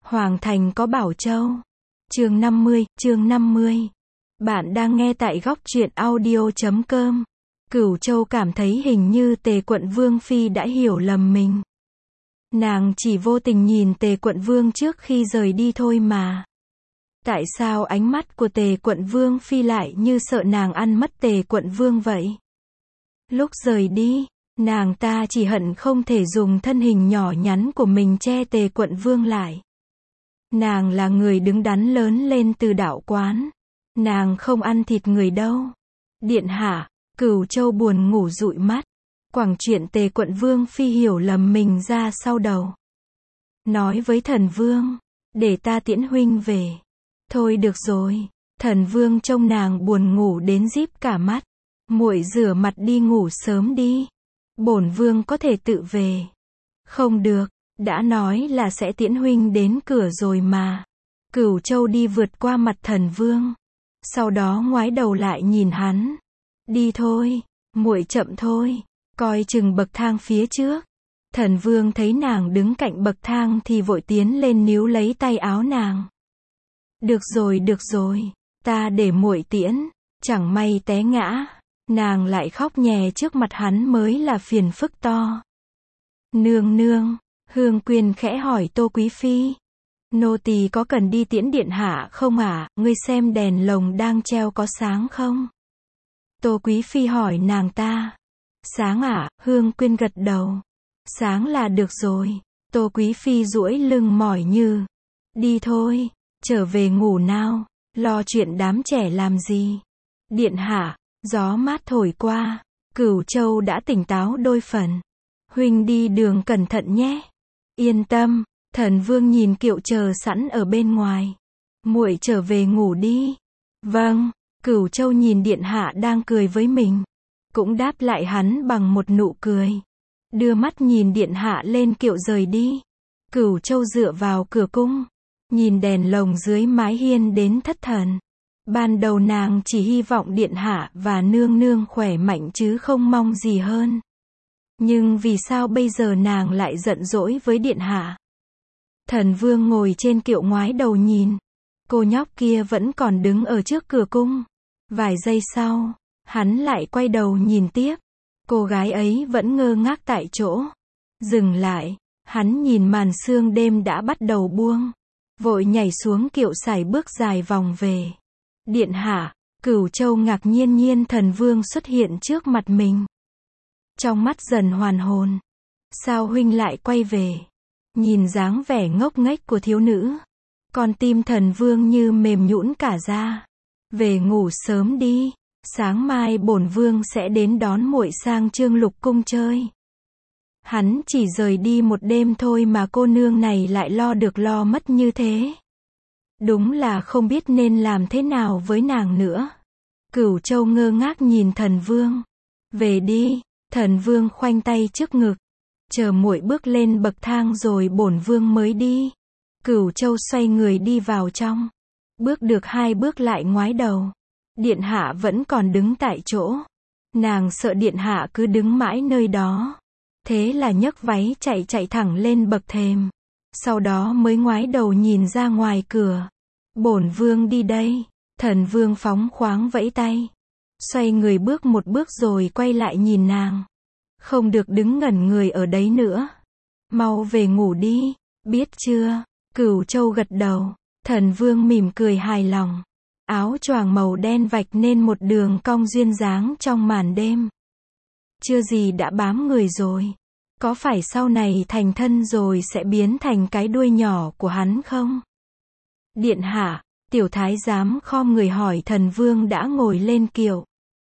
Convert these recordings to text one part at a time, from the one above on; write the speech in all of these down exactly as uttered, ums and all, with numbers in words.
Hoàng thành có Bảo Châu. Chương năm mươi, chương năm mươi. Bạn đang nghe tại góc truyện audio chấm com. Cửu Châu cảm thấy hình như Tề Quận Vương Phi đã hiểu lầm mình. Nàng chỉ vô tình nhìn Tề Quận Vương trước khi rời đi thôi mà. Tại sao ánh mắt của Tề Quận Vương Phi lại như sợ nàng ăn mất Tề Quận Vương vậy? Lúc rời đi, nàng ta chỉ hận không thể dùng thân hình nhỏ nhắn của mình che Tề Quận Vương lại. Nàng là người đứng đắn lớn lên từ đạo quán. Nàng không ăn thịt người đâu. Điện hạ, Cửu Châu buồn ngủ dụi mắt. Quẳng chuyện Tề Quận Vương Phi hiểu lầm mình ra sau đầu. Nói với Thần Vương, để ta tiễn huynh về. Thôi được rồi. Thần Vương trông nàng buồn ngủ đến díp cả mắt. Muội rửa mặt đi ngủ sớm đi. Bổn vương có thể tự về. Không được, đã nói là sẽ tiễn huynh đến cửa rồi mà. Cửu Châu đi vượt qua mặt Thần Vương. Sau đó ngoái đầu lại nhìn hắn. Đi thôi, muội chậm thôi, coi chừng bậc thang phía trước. Thần Vương thấy nàng đứng cạnh bậc thang thì vội tiến lên níu lấy tay áo nàng. Được rồi, được rồi, ta để muội tiễn. Chẳng may té ngã, nàng lại khóc nhè trước mặt hắn mới là phiền phức to. Nương nương, Hương Quyên khẽ hỏi Tô Quý Phi. Nô tỳ có cần đi tiễn điện hạ không ạ? À? Ngươi xem đèn lồng đang treo có sáng không? Tô Quý Phi hỏi nàng ta. Sáng ạ? À? Hương Quyên gật đầu. Sáng là được rồi. Tô Quý Phi duỗi lưng mỏi như. Đi thôi, trở về ngủ nào, lo chuyện đám trẻ làm gì? Điện hạ, gió mát thổi qua, Cửu Châu đã tỉnh táo đôi phần. Huynh đi đường cẩn thận nhé. Yên tâm. Thần Vương nhìn Kiệu chờ sẵn ở bên ngoài. Muội trở về ngủ đi. Vâng. Cửu Châu nhìn điện hạ đang cười với mình, cũng đáp lại hắn bằng một nụ cười. Đưa mắt nhìn điện hạ lên kiệu rời đi. Cửu Châu dựa vào cửa cung, nhìn đèn lồng dưới mái hiên đến thất thần. Ban đầu nàng chỉ hy vọng điện hạ và nương nương khỏe mạnh chứ không mong gì hơn. Nhưng vì sao bây giờ nàng lại giận dỗi với điện hạ? Thần Vương ngồi trên kiệu ngoái đầu nhìn. Cô nhóc kia vẫn còn đứng ở trước cửa cung. Vài giây sau, hắn lại quay đầu nhìn tiếp. Cô gái ấy vẫn ngơ ngác tại chỗ. Dừng lại, hắn nhìn màn sương đêm đã bắt đầu buông. Vội nhảy xuống kiệu sải bước dài vòng về. Điện hạ, Cửu Châu ngạc nhiên nhiên Thần Vương xuất hiện trước mặt mình. Trong mắt dần hoàn hồn. Sao huynh lại quay về? Nhìn dáng vẻ ngốc nghếch của thiếu nữ, con tim Thần Vương như mềm nhũn cả ra. Về ngủ sớm đi, sáng mai bổn vương sẽ đến đón muội sang Trương Lục cung chơi. Hắn chỉ rời đi một đêm thôi mà cô nương này lại lo được lo mất như thế. Đúng là không biết nên làm thế nào với nàng nữa. Cửu Châu ngơ ngác nhìn Thần Vương. Về đi. Thần Vương khoanh tay trước ngực. Chờ muội bước lên bậc thang rồi bổn vương mới đi. Cửu Châu xoay người đi vào trong. Bước được hai bước lại ngoái đầu. Điện hạ vẫn còn đứng tại chỗ. Nàng sợ điện hạ cứ đứng mãi nơi đó. Thế là nhấc váy chạy chạy thẳng lên bậc thềm. Sau đó mới ngoái đầu nhìn ra ngoài cửa. Bổn vương đi đây. Thần Vương phóng khoáng vẫy tay. Xoay người bước một bước rồi quay lại nhìn nàng. Không được đứng ngẩn người ở đấy nữa. Mau về ngủ đi, biết chưa? Cửu Châu gật đầu. Thần Vương mỉm cười hài lòng. Áo choàng màu đen vạch nên một đường cong duyên dáng trong màn đêm. Chưa gì đã bám người rồi. Có phải sau này thành thân rồi sẽ biến thành cái đuôi nhỏ của hắn không? Điện hạ, tiểu thái giám khom người hỏi Thần Vương đã ngồi lên kiệu.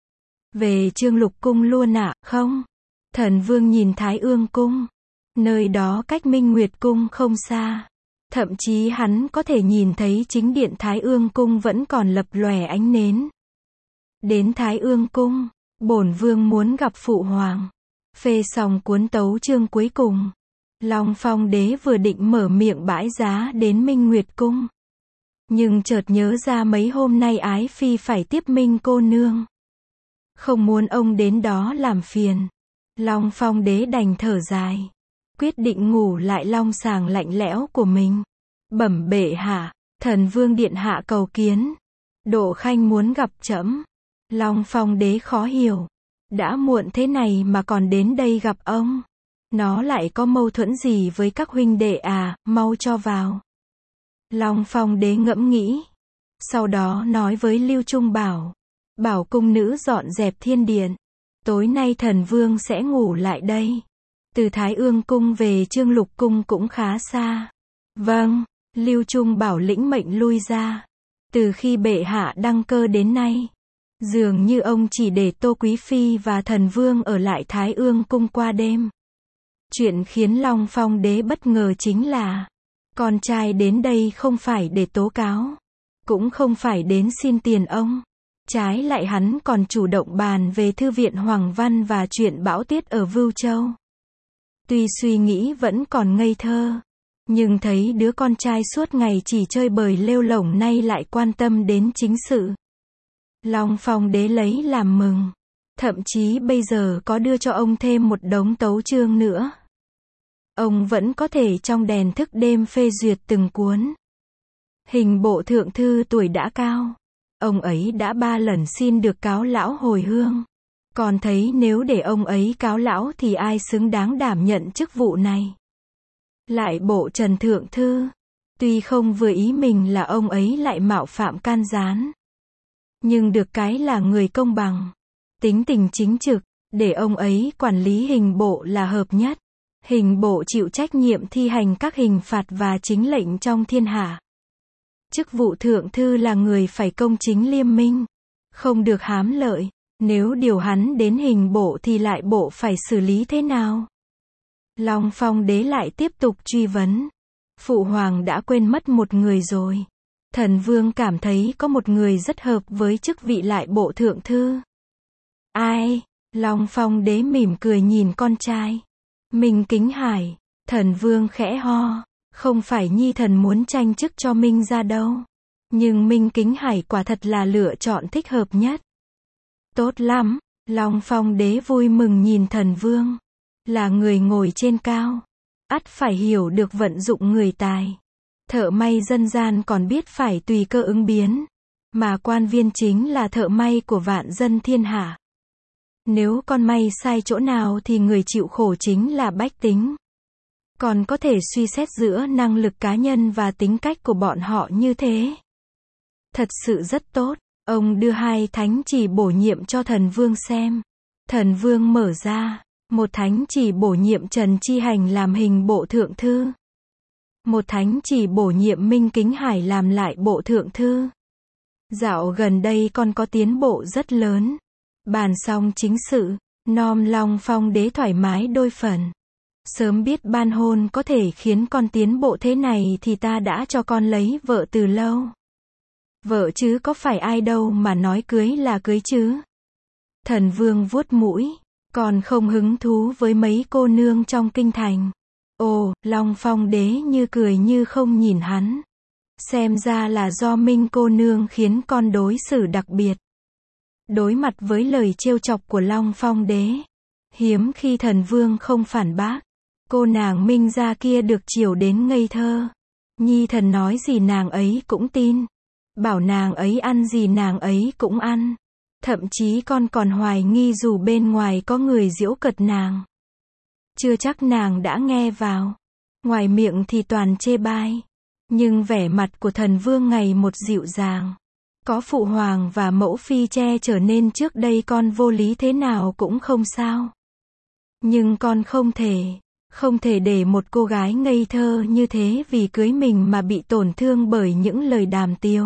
Về Trương Lục cung luôn ạ, à? Không? Thần Vương nhìn Thái Ương cung. Nơi đó cách Minh Nguyệt cung không xa. Thậm chí hắn có thể nhìn thấy chính điện Thái Ương cung vẫn còn lập lòe ánh nến. Đến Thái Ương cung, bổn vương muốn gặp phụ hoàng. Phê xong cuốn tấu chương cuối cùng, Long Phong đế vừa định mở miệng bãi giá đến Minh Nguyệt cung. Nhưng chợt nhớ ra mấy hôm nay Ái Phi phải tiếp Minh cô nương. Không muốn ông đến đó làm phiền. Long Phong đế đành thở dài. Quyết định ngủ lại long sàng lạnh lẽo của mình. Bẩm bệ hạ, thần vương điện hạ cầu kiến. Độ Khanh muốn gặp trẫm. Long Phong đế khó hiểu. Đã muộn thế này mà còn đến đây gặp ông. Nó lại có mâu thuẫn gì với các huynh đệ à, mau cho vào. Long Phong đế ngẫm nghĩ. Sau đó nói với Lưu Trung Bảo. Bảo cung nữ dọn dẹp thiên điện. Tối nay thần vương sẽ ngủ lại đây. Từ Thái Ương cung về Trương Lục cung cũng khá xa. Vâng, Lưu Trung Bảo lĩnh mệnh lui ra. Từ khi bệ hạ đăng cơ đến nay, dường như ông chỉ để Tô Quý Phi và thần vương ở lại Thái Ương cung qua đêm. Chuyện khiến Long Phong đế bất ngờ chính là, con trai đến đây không phải để tố cáo, cũng không phải đến xin tiền ông. Trái lại hắn còn chủ động bàn về Thư viện Hoàng Văn và chuyện bão tuyết ở Vưu Châu. Tuy suy nghĩ vẫn còn ngây thơ, nhưng thấy đứa con trai suốt ngày chỉ chơi bời lêu lổng nay lại quan tâm đến chính sự. Long Phong đế lấy làm mừng. Thậm chí bây giờ có đưa cho ông thêm một đống tấu chương nữa. Ông vẫn có thể trong đèn thức đêm phê duyệt từng cuốn. Hình bộ thượng thư tuổi đã cao. Ông ấy đã ba lần xin được cáo lão hồi hương. Còn thấy nếu để ông ấy cáo lão thì ai xứng đáng đảm nhận chức vụ này. Lại bộ Trần Thượng Thư. Tuy không vừa ý mình là ông ấy lại mạo phạm can gián. Nhưng được cái là người công bằng. Tính tình chính trực, để ông ấy quản lý hình bộ là hợp nhất. Hình bộ chịu trách nhiệm thi hành các hình phạt và chính lệnh trong thiên hạ. Chức vụ thượng thư là người phải công chính liêm minh, không được hám lợi. Nếu điều hắn đến hình bộ thì lại bộ phải xử lý thế nào? Long Phong đế lại tiếp tục truy vấn. Phụ hoàng đã quên mất một người rồi. Thần vương cảm thấy có một người rất hợp với chức vị lại bộ thượng thư. Ai? Long Phong đế mỉm cười nhìn con trai. Minh Kính Hải. Thần vương khẽ ho. Không phải nhi thần muốn tranh chức cho Minh ra đâu. Nhưng Minh Kính Hải quả thật là lựa chọn thích hợp nhất. Tốt lắm. Long Phong đế vui mừng nhìn thần vương. Là người ngồi trên cao. Ắt phải hiểu được vận dụng người tài. Thợ may dân gian còn biết phải tùy cơ ứng biến. Mà quan viên chính là thợ may của vạn dân thiên hạ. Nếu con may sai chỗ nào thì người chịu khổ chính là bách tính. Còn có thể suy xét giữa năng lực cá nhân và tính cách của bọn họ như thế. Thật sự rất tốt. Ông đưa hai thánh chỉ bổ nhiệm cho thần vương xem. Thần vương mở ra. Một thánh chỉ bổ nhiệm Trần Chi Hành làm hình bộ thượng thư. Một thánh chỉ bổ nhiệm Minh Kính Hải làm lại bộ thượng thư. Dạo gần đây con có tiến bộ rất lớn. Bàn xong chính sự, Nom Long Phong đế thoải mái đôi phần. Sớm biết ban hôn có thể khiến con tiến bộ thế này thì ta đã cho con lấy vợ từ lâu. Vợ chứ có phải ai đâu mà nói cưới là cưới chứ. Thần vương vuốt mũi. Còn không hứng thú với mấy cô nương trong kinh thành. Ồ, Long Phong đế như cười như không nhìn hắn. Xem ra là do Minh cô nương khiến con đối xử đặc biệt. Đối mặt với lời trêu chọc của Long Phong đế, hiếm khi thần vương không phản bác. Cô nàng Minh gia kia được chiều đến ngây thơ. Nhi thần nói gì nàng ấy cũng tin. Bảo nàng ấy ăn gì nàng ấy cũng ăn. Thậm chí con còn hoài nghi dù bên ngoài có người giễu cợt nàng. Chưa chắc nàng đã nghe vào. Ngoài miệng thì toàn chê bai. Nhưng vẻ mặt của thần vương ngày một dịu dàng. Có phụ hoàng và mẫu phi che trở nên trước đây con vô lý thế nào cũng không sao. Nhưng con không thể, không thể để một cô gái ngây thơ như thế vì cưới mình mà bị tổn thương bởi những lời đàm tiếu.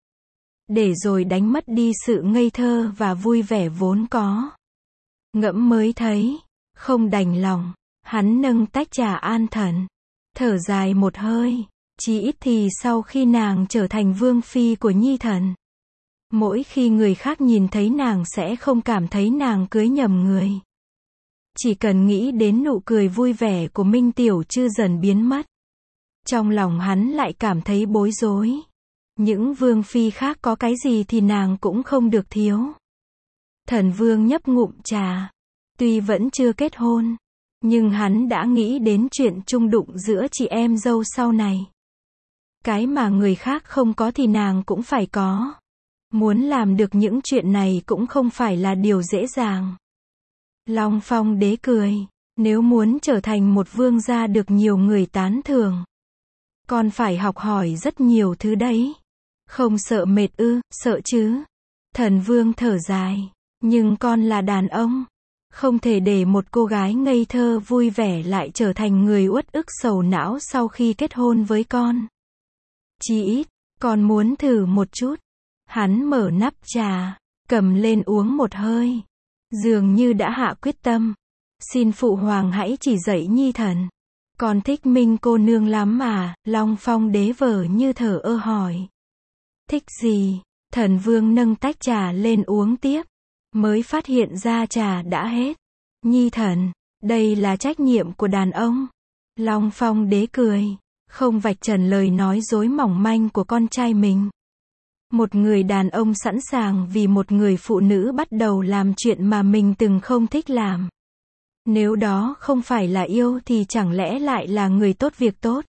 Để rồi đánh mất đi sự ngây thơ và vui vẻ vốn có. Ngẫm mới thấy, không đành lòng, hắn nâng tách trà an thần, thở dài một hơi, chí ít thì sau khi nàng trở thành vương phi của nhi thần. Mỗi khi người khác nhìn thấy nàng sẽ không cảm thấy nàng cưới nhầm người. Chỉ cần nghĩ đến nụ cười vui vẻ của Minh Tiểu Trư dần biến mất. Trong lòng hắn lại cảm thấy bối rối. Những vương phi khác có cái gì thì nàng cũng không được thiếu. Thần vương nhấp ngụm trà. Tuy vẫn chưa kết hôn, nhưng hắn đã nghĩ đến chuyện chung đụng giữa chị em dâu sau này. Cái mà người khác không có thì nàng cũng phải có. Muốn làm được những chuyện này cũng không phải là điều dễ dàng. Long Phong đế cười. Nếu muốn trở thành một vương gia được nhiều người tán thưởng, con phải học hỏi rất nhiều thứ đấy. Không sợ mệt ư? Sợ chứ. Thần vương thở dài. Nhưng con là đàn ông. Không thể để một cô gái ngây thơ vui vẻ lại trở thành người uất ức sầu não sau khi kết hôn với con. Chí ít, con muốn thử một chút. Hắn mở nắp trà, cầm lên uống một hơi. Dường như đã hạ quyết tâm. Xin phụ hoàng hãy chỉ dạy nhi thần. Con thích Minh cô nương lắm mà, Long Phong đế vờ như thở ơ hỏi. Thích gì? Thần vương nâng tách trà lên uống tiếp. Mới phát hiện ra trà đã hết. Nhi thần, đây là trách nhiệm của đàn ông. Long Phong đế cười, không vạch trần lời nói dối mỏng manh của con trai mình. Một người đàn ông sẵn sàng vì một người phụ nữ bắt đầu làm chuyện mà mình từng không thích làm. Nếu đó không phải là yêu thì chẳng lẽ lại là người tốt việc tốt?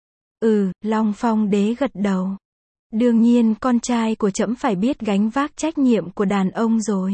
Ừ, Long Phong đế gật đầu. Đương nhiên con trai của trẫm phải biết gánh vác trách nhiệm của đàn ông rồi.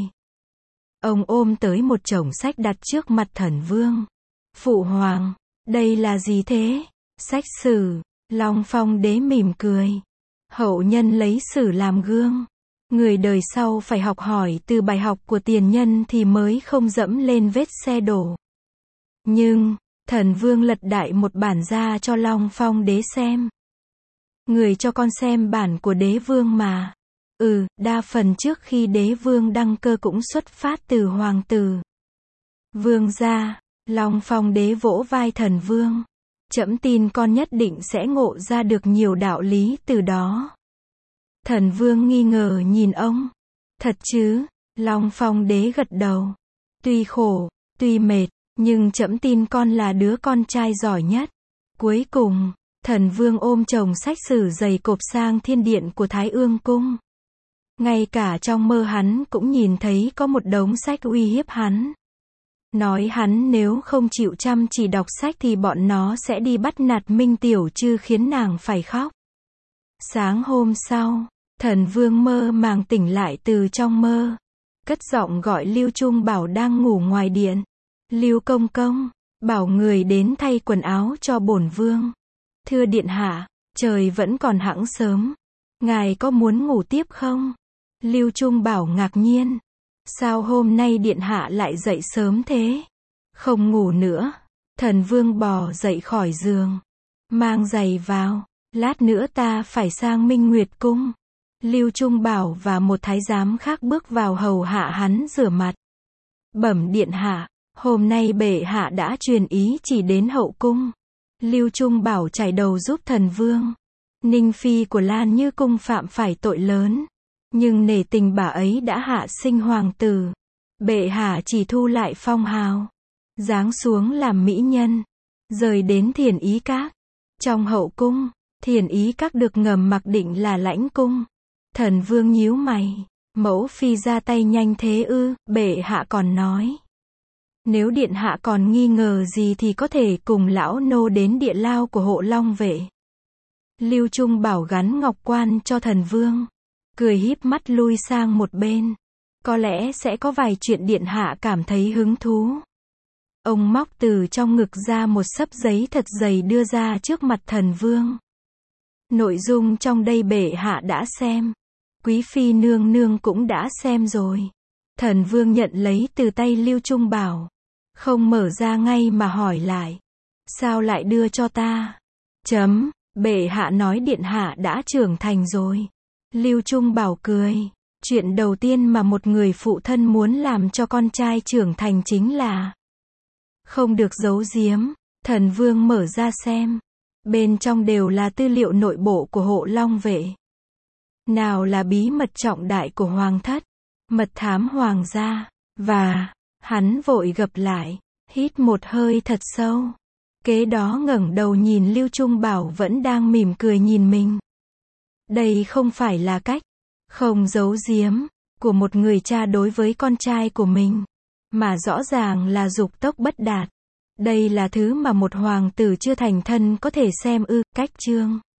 Ông ôm tới một chồng sách đặt trước mặt thần vương. Phụ hoàng, đây là gì thế? Sách sử. Long Phong đế mỉm cười. Hậu nhân lấy sử làm gương. Người đời sau phải học hỏi từ bài học của tiền nhân thì mới không dẫm lên vết xe đổ. Nhưng, thần vương lật đại một bản ra cho Long Phong đế xem. Người cho con xem bản của đế vương mà. Ừ, đa phần trước khi đế vương đăng cơ cũng xuất phát từ hoàng tử. Vương gia, Long Phong đế vỗ vai thần vương. Trẫm tin con nhất định sẽ ngộ ra được nhiều đạo lý từ đó. Thần vương nghi ngờ nhìn ông. Thật chứ? Long Phong đế gật đầu. Tuy khổ, tuy mệt, nhưng trẫm tin con là đứa con trai giỏi nhất. Cuối cùng, thần vương ôm chồng sách sử dày cộp sang thiên điện của Thái Ương cung. Ngay cả trong mơ hắn cũng nhìn thấy có một đống sách uy hiếp hắn. Nói hắn nếu không chịu chăm chỉ đọc sách thì bọn nó sẽ đi bắt nạt Minh Tiểu Trư khiến nàng phải khóc. Sáng hôm sau, thần vương mơ màng tỉnh lại từ trong mơ. Cất giọng gọi Lưu Trung Bảo đang ngủ ngoài điện. Lưu công công, bảo người đến thay quần áo cho bổn vương. Thưa điện hạ, trời vẫn còn hẵng sớm. Ngài có muốn ngủ tiếp không? Lưu Trung Bảo ngạc nhiên. Sao hôm nay điện hạ lại dậy sớm thế? Không ngủ nữa. Thần vương bò dậy khỏi giường. Mang giày vào. Lát nữa ta phải sang Minh Nguyệt cung. Lưu Trung Bảo và một thái giám khác bước vào hầu hạ hắn rửa mặt. Bẩm điện hạ, hôm nay bệ hạ đã truyền ý chỉ đến hậu cung. Lưu Trung Bảo chải đầu giúp thần vương. Ninh phi của Lan Như cung phạm phải tội lớn. Nhưng nể tình bà ấy đã hạ sinh hoàng tử. Bệ hạ chỉ thu lại phong hào. Giáng xuống làm mỹ nhân. Rời đến Thiền Ý Các. Trong hậu cung, Thiền Ý Các được ngầm mặc định là lãnh cung. Thần vương nhíu mày. Mẫu phi ra tay nhanh thế ư? Bệ hạ còn nói. Nếu điện hạ còn nghi ngờ gì thì có thể cùng lão nô đến địa lao của hộ long vệ. Lưu Trung Bảo gắn ngọc quan cho thần vương. Cười híp mắt lui sang một bên. Có lẽ sẽ có vài chuyện điện hạ cảm thấy hứng thú. Ông móc từ trong ngực ra một xấp giấy thật dày đưa ra trước mặt thần vương. Nội dung trong đây bệ hạ đã xem. Quý phi nương nương cũng đã xem rồi. Thần vương nhận lấy từ tay Lưu Trung Bảo. Không mở ra ngay mà hỏi lại. Sao lại đưa cho ta? Chấm, bệ hạ nói điện hạ đã trưởng thành rồi. Lưu Trung Bảo cười. Chuyện đầu tiên mà một người phụ thân muốn làm cho con trai trưởng thành chính là không được giấu giếm. Thần vương mở ra xem. Bên trong đều là tư liệu nội bộ của hộ long vệ. Nào là bí mật trọng đại của hoàng thất, mật thám hoàng gia, và hắn vội gập lại, hít một hơi thật sâu. Kế đó ngẩng đầu nhìn Lưu Trung Bảo vẫn đang mỉm cười nhìn mình. Đây không phải là cách không giấu giếm của một người cha đối với con trai của mình, mà rõ ràng là dục tốc bất đạt. Đây là thứ mà một hoàng tử chưa thành thân có thể xem ư. Cách chương